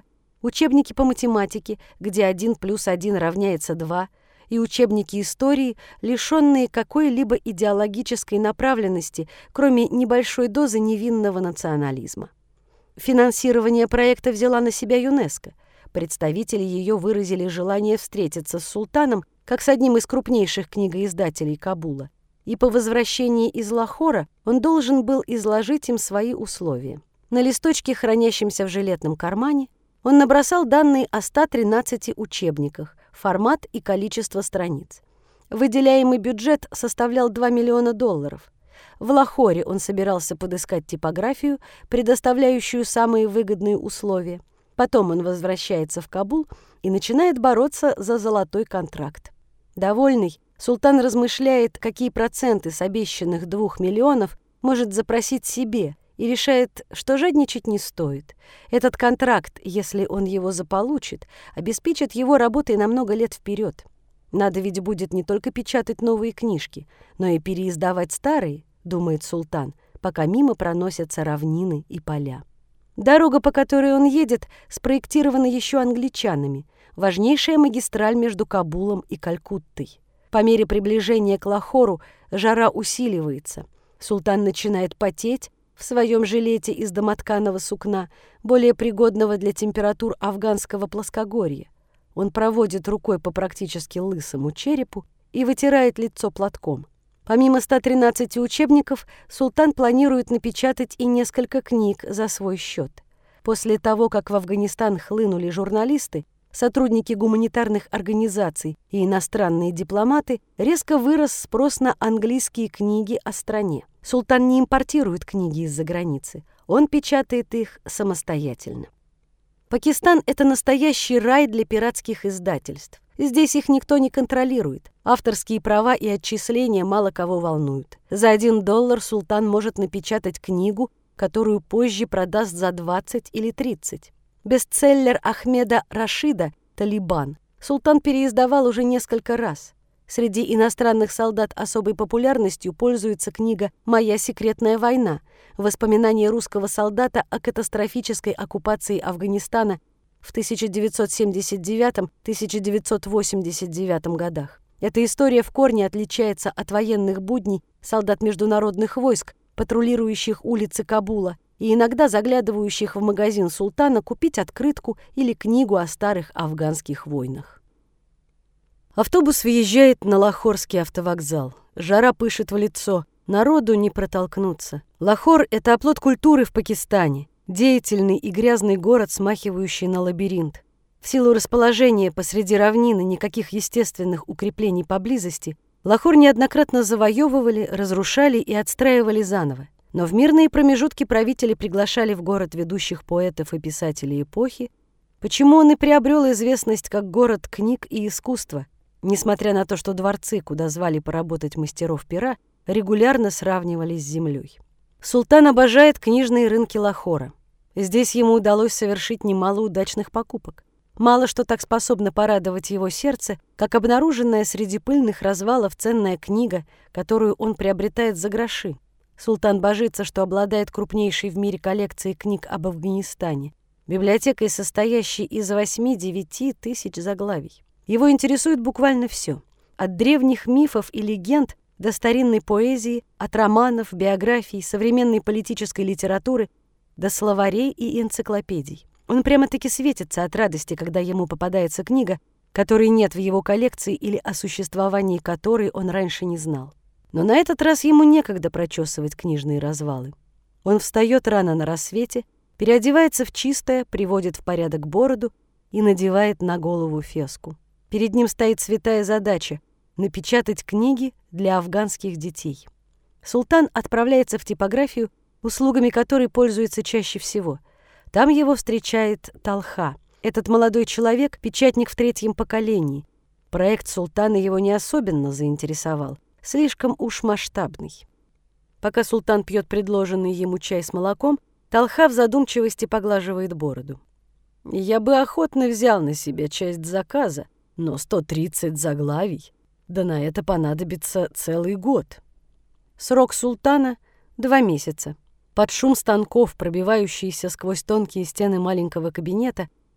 учебники по математике, где один плюс один равняется два, и учебники истории, лишенные какой-либо идеологической направленности, кроме небольшой дозы невинного национализма. Финансирование проекта взяла на себя ЮНЕСКО. Представители ее выразили желание встретиться с султаном как с одним из крупнейших книгоиздателей Кабула, и по возвращении из Лахора он должен был изложить им свои условия. На листочке, хранящемся в жилетном кармане, он набросал данные о ста тринадцати учебниках, формат и количество страниц. Выделяемый бюджет составлял два миллиона долларов. В Лахоре он собирался подыскать типографию, предоставляющую самые выгодные условия. Потом он возвращается в Кабул и начинает бороться за золотой контракт. Довольный, султан размышляет, какие проценты с обещанных двух миллионов может запросить себе, и решает, что жадничать не стоит. Этот контракт, если он его заполучит, обеспечит его работой на много лет вперед. Надо ведь будет не только печатать новые книжки, но и переиздавать старые, думает султан, пока мимо проносятся равнины и поля. Дорога, по которой он едет, спроектирована еще англичанами, важнейшая магистраль между Кабулом и Калькуттой. По мере приближения к Лахору жара усиливается. Султан начинает потеть в своем жилете из домотканого сукна, более пригодного для температур афганского плоскогорья. Он проводит рукой по практически лысому черепу и вытирает лицо платком. Помимо ста тринадцати учебников, султан планирует напечатать и несколько книг за свой счет. После того, как в Афганистан хлынули журналисты, сотрудники гуманитарных организаций и иностранные дипломаты, резко вырос спрос на английские книги о стране. Султан не импортирует книги из-за границы, он печатает их самостоятельно. Пакистан – это настоящий рай для пиратских издательств. Здесь их никто не контролирует. Авторские права и отчисления мало кого волнуют. За один доллар султан может напечатать книгу, которую позже продаст за двадцать или тридцать. Бестселлер Ахмеда Рашида «Талибан» султан переиздавал уже несколько раз. Среди иностранных солдат особой популярностью пользуется книга «Моя секретная война», воспоминания русского солдата о катастрофической оккупации Афганистана в тысяча девятьсот семьдесят девятом — тысяча девятьсот восемьдесят девятом годах. Эта история в корне отличается от военных будней солдат международных войск, патрулирующих улицы Кабула и иногда заглядывающих в магазин султана купить открытку или книгу о старых афганских войнах. Автобус въезжает на Лахорский автовокзал. Жара пышет в лицо, народу не протолкнуться. Лахор — это оплот культуры в Пакистане, деятельный и грязный город, смахивающий на лабиринт. В силу расположения посреди равнины никаких естественных укреплений поблизости, Лахор неоднократно завоевывали, разрушали и отстраивали заново. Но в мирные промежутки правители приглашали в город ведущих поэтов и писателей эпохи, почему он и приобрел известность как город книг и искусства, несмотря на то, что дворцы, куда звали поработать мастеров пера, регулярно сравнивались с землей. Султан обожает книжные рынки Лахора. Здесь ему удалось совершить немало удачных покупок. Мало что так способно порадовать его сердце, как обнаруженная среди пыльных развалов ценная книга, которую он приобретает за гроши. Султан божится, что обладает крупнейшей в мире коллекцией книг об Афганистане, библиотекой, состоящей из восьми-девяти тысяч заглавий. Его интересует буквально все. От древних мифов и легенд до старинной поэзии, от романов, биографий, современной политической литературы до словарей и энциклопедий. Он прямо-таки светится от радости, когда ему попадается книга, которой нет в его коллекции или о существовании которой он раньше не знал. Но на этот раз ему некогда прочесывать книжные развалы. Он встает рано на рассвете, переодевается в чистое, приводит в порядок бороду и надевает на голову феску. Перед ним стоит святая задача — напечатать книги для афганских детей. Султан отправляется в типографию, услугами которой пользуется чаще всего. Там его встречает Талха. Этот молодой человек — печатник в третьем поколении. Проект султана его не особенно заинтересовал, слишком уж масштабный. Пока султан пьет предложенный ему чай с молоком, Талха в задумчивости поглаживает бороду. «Я бы охотно взял на себя часть заказа, но сто тридцать заглавий, да на это понадобится целый год». Срок султана — два месяца. Под шум станков, пробивающиеся сквозь тонкие стены маленького кабинета,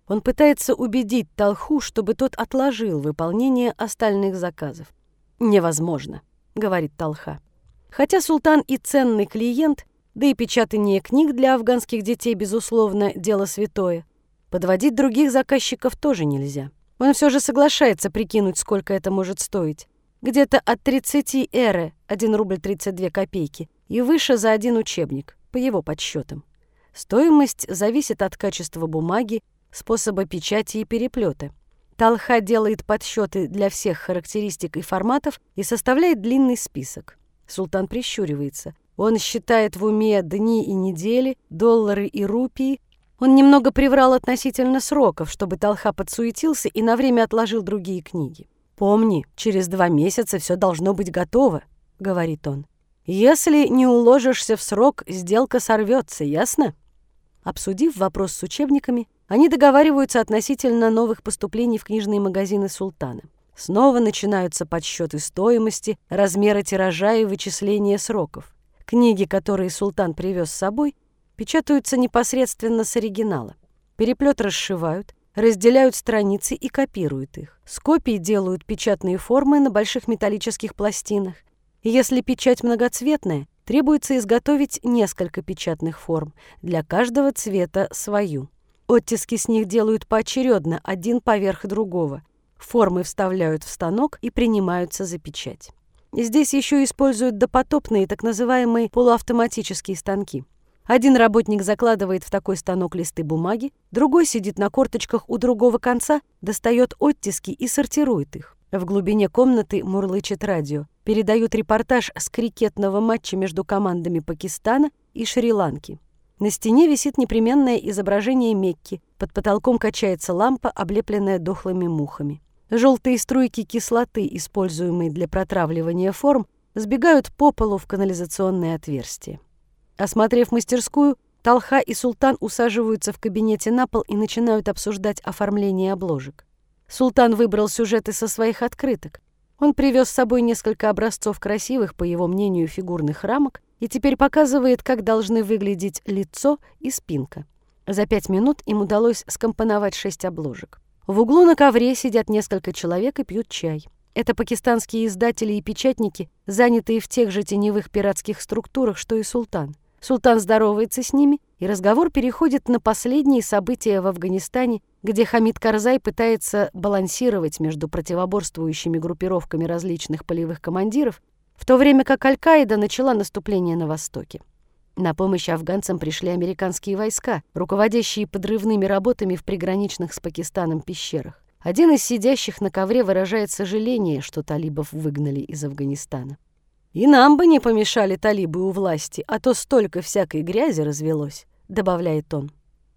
Он пытается убедить Талху, чтобы тот отложил выполнение остальных заказов. «Невозможно», — говорит Талха. Хотя султан и ценный клиент, да и печатание книг для афганских детей, безусловно, дело святое, подводить других заказчиков тоже нельзя. Он все же соглашается прикинуть, сколько это может стоить. Где-то от тридцати эры, один рубль тридцать две копейки, и выше за один учебник, по его подсчетам. Стоимость зависит от качества бумаги, способа печати и переплета. Талха делает подсчеты для всех характеристик и форматов и составляет длинный список. Султан прищуривается. Он считает в уме дни и недели, доллары и рупии. Он немного приврал относительно сроков, чтобы Талха подсуетился и на время отложил другие книги. «Помни, через два месяца все должно быть готово», — говорит он. «Если не уложишься в срок, сделка сорвется, ясно?» Обсудив вопрос с учебниками, они договариваются относительно новых поступлений в книжные магазины султана. Снова начинаются подсчеты стоимости, размера тиража и вычисления сроков. Книги, которые султан привез с собой, печатаются непосредственно с оригинала. Переплет расшивают, разделяют страницы и копируют их. С копий делают печатные формы на больших металлических пластинах. И если печать многоцветная, требуется изготовить несколько печатных форм, для каждого цвета свою. Оттиски с них делают поочередно, один поверх другого. Формы вставляют в станок и принимаются за печать. Здесь еще используют допотопные так называемые полуавтоматические станки. Один работник закладывает в такой станок листы бумаги, другой сидит на корточках у другого конца, достает оттиски и сортирует их. В глубине комнаты мурлычет радио. Передают репортаж с крикетного матча между командами Пакистана и Шри-Ланки. На стене висит непременное изображение Мекки. Под потолком качается лампа, облепленная дохлыми мухами. Желтые струйки кислоты, используемые для протравливания форм, сбегают по полу в канализационные отверстия. Осмотрев мастерскую, Талха и султан усаживаются в кабинете на пол и начинают обсуждать оформление обложек. Султан выбрал сюжеты со своих открыток. Он привез с собой несколько образцов красивых, по его мнению, фигурных рамок и теперь показывает, как должны выглядеть лицо и спинка. За пять минут им удалось скомпоновать шесть обложек. В углу на ковре сидят несколько человек и пьют чай. Это пакистанские издатели и печатники, занятые в тех же теневых пиратских структурах, что и султан. Султан здоровается с ними, и разговор переходит на последние события в Афганистане, где Хамид Карзай пытается балансировать между противоборствующими группировками различных полевых командиров, в то время как Аль-Каида начала наступление на Востоке. На помощь афганцам пришли американские войска, руководящие подрывными работами в приграничных с Пакистаном пещерах. Один из сидящих на ковре выражает сожаление, что талибов выгнали из Афганистана. «И нам бы не помешали талибы у власти, а то столько всякой грязи развелось», — добавляет он.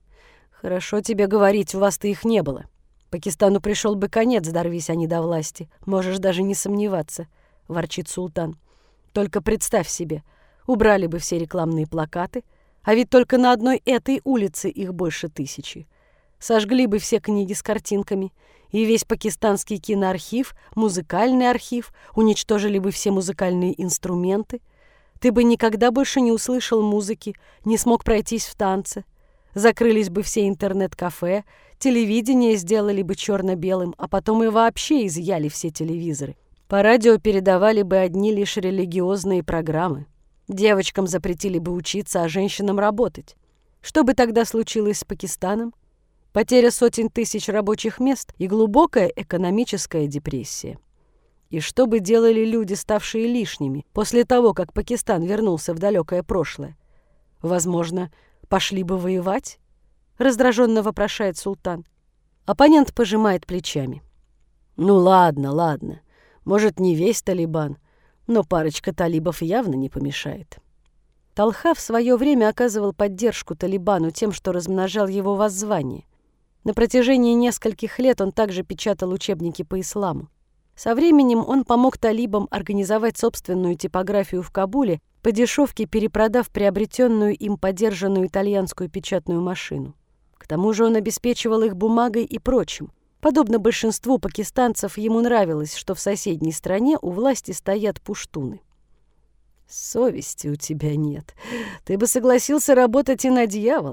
«Хорошо тебе говорить, у вас-то их не было. Пакистану пришел бы конец, дорвись они до власти, можешь даже не сомневаться», — ворчит султан. «Только представь себе, убрали бы все рекламные плакаты, а ведь только на одной этой улице их больше тысячи. Сожгли бы все книги с картинками, и весь пакистанский киноархив, музыкальный архив, уничтожили бы все музыкальные инструменты. Ты бы никогда больше не услышал музыки, не смог пройтись в танце. Закрылись бы все интернет-кафе, телевидение сделали бы черно-белым, а потом и вообще изъяли все телевизоры. По радио передавали бы одни лишь религиозные программы. Девочкам запретили бы учиться, а женщинам работать. Что бы тогда случилось с Пакистаном? Потеря сотен тысяч рабочих мест и глубокая экономическая депрессия. И что бы делали люди, ставшие лишними, после того, как Пакистан вернулся в далекое прошлое? Возможно, пошли бы воевать? Раздраженно вопрошает султан. Оппонент пожимает плечами. Ну ладно, ладно. Может, не весь Талибан, но парочка талибов явно не помешает. Талха в свое время оказывал поддержку Талибану тем, что размножал его воззвание. На протяжении нескольких лет он также печатал учебники по исламу. Со временем он помог талибам организовать собственную типографию в Кабуле, по дешевке перепродав приобретенную им подержанную итальянскую печатную машину. К тому же он обеспечивал их бумагой и прочим. Подобно большинству пакистанцев, ему нравилось, что в соседней стране у власти стоят пуштуны. «Совести у тебя нет. Ты бы согласился работать и на дьявола.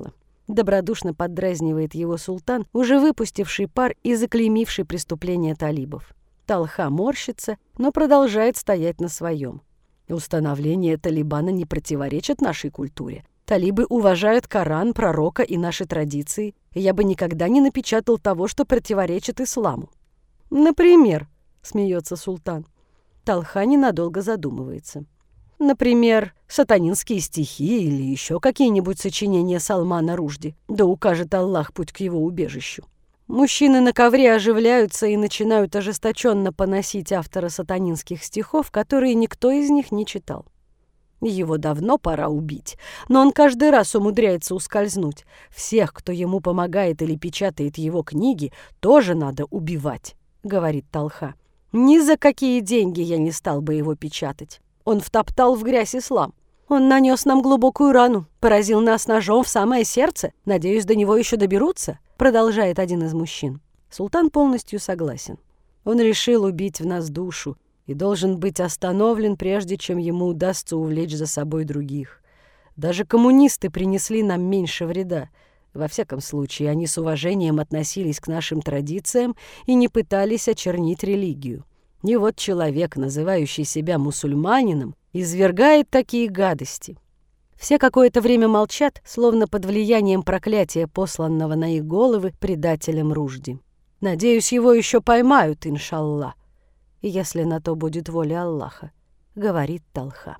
Добродушно поддразнивает его султан, уже выпустивший пар и заклеймивший преступления талибов. Талха морщится, но продолжает стоять на своем. Установление Талибана не противоречит нашей культуре. Талибы уважают Коран, пророка и наши традиции, и я бы никогда не напечатал того, что противоречит исламу. Например, смеется султан. Талха ненадолго задумывается. Например, сатанинские стихи или еще какие-нибудь сочинения Салмана Ружди, да укажет Аллах путь к его убежищу. Мужчины на ковре оживляются и начинают ожесточенно поносить автора сатанинских стихов, которые никто из них не читал. Его давно пора убить, но он каждый раз умудряется ускользнуть. Всех, кто ему помогает или печатает его книги, тоже надо убивать, говорит Талха. Ни за какие деньги я не стал бы его печатать. Он втоптал в грязь ислам. Он нанес нам глубокую рану, поразил нас ножом в самое сердце. Надеюсь, до него еще доберутся, продолжает один из мужчин. Султан полностью согласен. Он решил убить в нас душу и должен быть остановлен, прежде чем ему удастся увлечь за собой других. Даже коммунисты принесли нам меньше вреда. Во всяком случае, они с уважением относились к нашим традициям и не пытались очернить религию. И вот человек, называющий себя мусульманином, извергает такие гадости. Все какое-то время молчат, словно под влиянием проклятия, посланного на их головы предателем Ружди. «Надеюсь, его еще поймают, иншаллах, если на то будет воля Аллаха», — говорит Талха.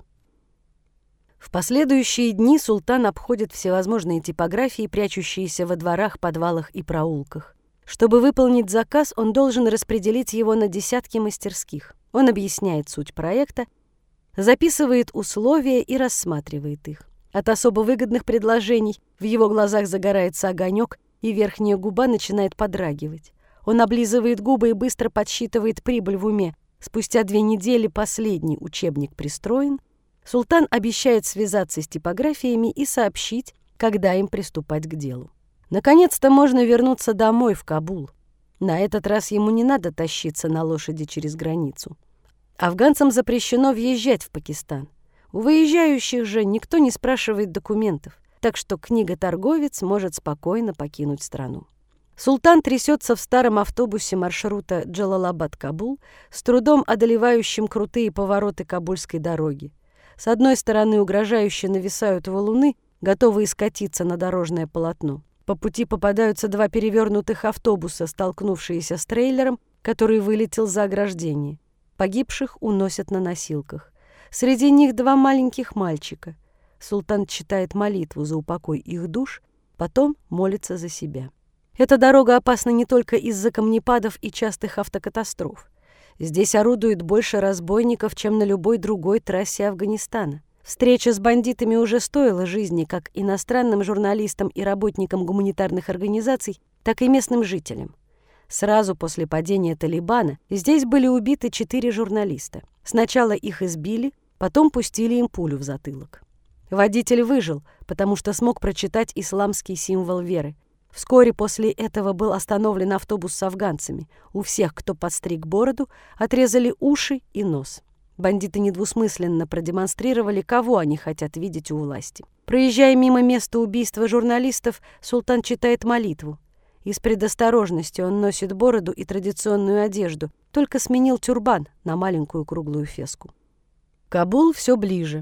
В последующие дни султан обходит всевозможные типографии, прячущиеся во дворах, подвалах и проулках. Чтобы выполнить заказ, он должен распределить его на десятки мастерских. Он объясняет суть проекта, записывает условия и рассматривает их. От особо выгодных предложений в его глазах загорается огонек, и верхняя губа начинает подрагивать. Он облизывает губы и быстро подсчитывает прибыль в уме. Спустя две недели последний учебник пристроен. Султан обещает связаться с типографиями и сообщить, когда им приступать к делу. Наконец-то можно вернуться домой, в Кабул. На этот раз ему не надо тащиться на лошади через границу. Афганцам запрещено въезжать в Пакистан. У выезжающих же никто не спрашивает документов, так что книготорговец может спокойно покинуть страну. Султан трясется в старом автобусе маршрута Джалалабад-Кабул, с трудом одолевающим крутые повороты кабульской дороги. С одной стороны угрожающе нависают валуны, готовые скатиться на дорожное полотно. По пути попадаются два перевернутых автобуса, столкнувшиеся с трейлером, который вылетел за ограждение. Погибших уносят на носилках. Среди них два маленьких мальчика. Султан читает молитву за упокой их душ, потом молится за себя. Эта дорога опасна не только из-за камнепадов и частых автокатастроф. Здесь орудует больше разбойников, чем на любой другой трассе Афганистана. Встреча с бандитами уже стоила жизни как иностранным журналистам и работникам гуманитарных организаций, так и местным жителям. Сразу после падения Талибана здесь были убиты четыре журналиста. Сначала их избили, потом пустили им пулю в затылок. Водитель выжил, потому что смог прочитать исламский символ веры. Вскоре после этого был остановлен автобус с афганцами. У всех, кто подстриг бороду, отрезали уши и нос. Бандиты недвусмысленно продемонстрировали, кого они хотят видеть у власти. Проезжая мимо места убийства журналистов, султан читает молитву. Из предосторожности он носит бороду и традиционную одежду, только сменил тюрбан на маленькую круглую феску. Кабул все ближе.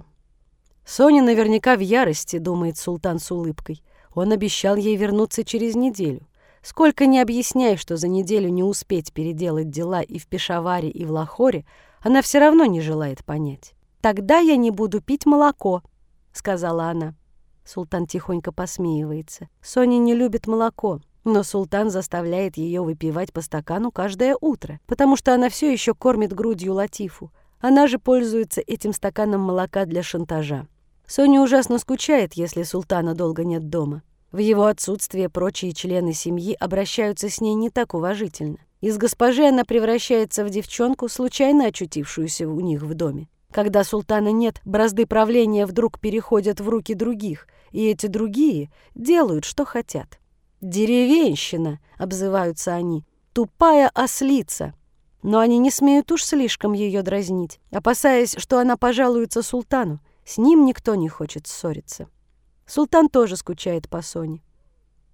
Соня наверняка в ярости, думает султан с улыбкой. Он обещал ей вернуться через неделю. Сколько ни объясняй, что за неделю не успеть переделать дела и в Пешаваре, и в Лахоре, она все равно не желает понять. «Тогда я не буду пить молоко», — сказала она. Султан тихонько посмеивается. Соня не любит молоко, но султан заставляет ее выпивать по стакану каждое утро, потому что она все еще кормит грудью Латифу. Она же пользуется этим стаканом молока для шантажа. Соня ужасно скучает, если султана долго нет дома. В его отсутствие прочие члены семьи обращаются с ней не так уважительно. Из госпожи она превращается в девчонку, случайно очутившуюся у них в доме. Когда султана нет, бразды правления вдруг переходят в руки других, и эти другие делают, что хотят. «Деревенщина», — обзываются они, — «тупая ослица». Но они не смеют уж слишком ее дразнить, опасаясь, что она пожалуется султану. С ним никто не хочет ссориться. Султан тоже скучает по Соне.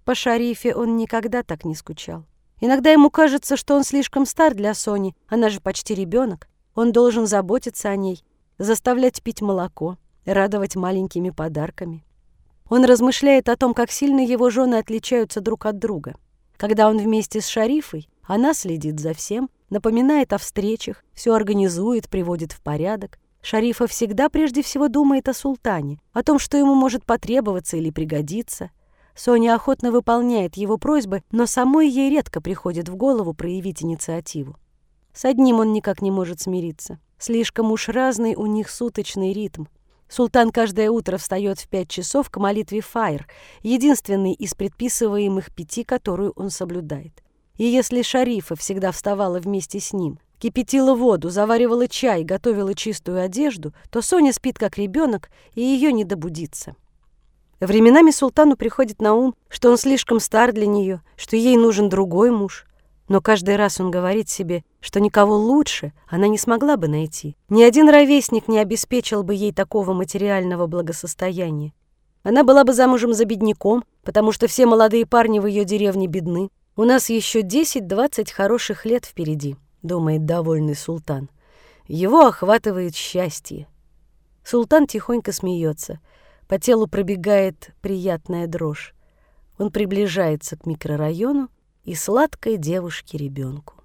По Шарифе он никогда так не скучал. Иногда ему кажется, что он слишком стар для Сони, она же почти ребенок. Он должен заботиться о ней, заставлять пить молоко, радовать маленькими подарками. Он размышляет о том, как сильно его жены отличаются друг от друга. Когда он вместе с Шарифой, она следит за всем, напоминает о встречах, все организует, приводит в порядок. Шарифа всегда прежде всего думает о султане, о том, что ему может потребоваться или пригодиться. Соня охотно выполняет его просьбы, но самой ей редко приходит в голову проявить инициативу. С одним он никак не может смириться. Слишком уж разный у них суточный ритм. Султан каждое утро встает в пять часов к молитве файр, единственной из предписываемых пяти, которую он соблюдает. И если Шарифа всегда вставала вместе с ним, кипятила воду, заваривала чай, готовила чистую одежду, то Соня спит как ребенок, и ее не добудится. Временами султану приходит на ум, что он слишком стар для нее, что ей нужен другой муж. Но каждый раз он говорит себе, что никого лучше она не смогла бы найти. Ни один ровесник не обеспечил бы ей такого материального благосостояния. Она была бы замужем за бедняком, потому что все молодые парни в ее деревне бедны. «У нас еще десять-двадцать хороших лет впереди», — думает довольный султан. Его охватывает счастье. Султан тихонько смеется. По телу пробегает приятная дрожь. Он приближается к микрорайону и сладкой девушке-ребенку.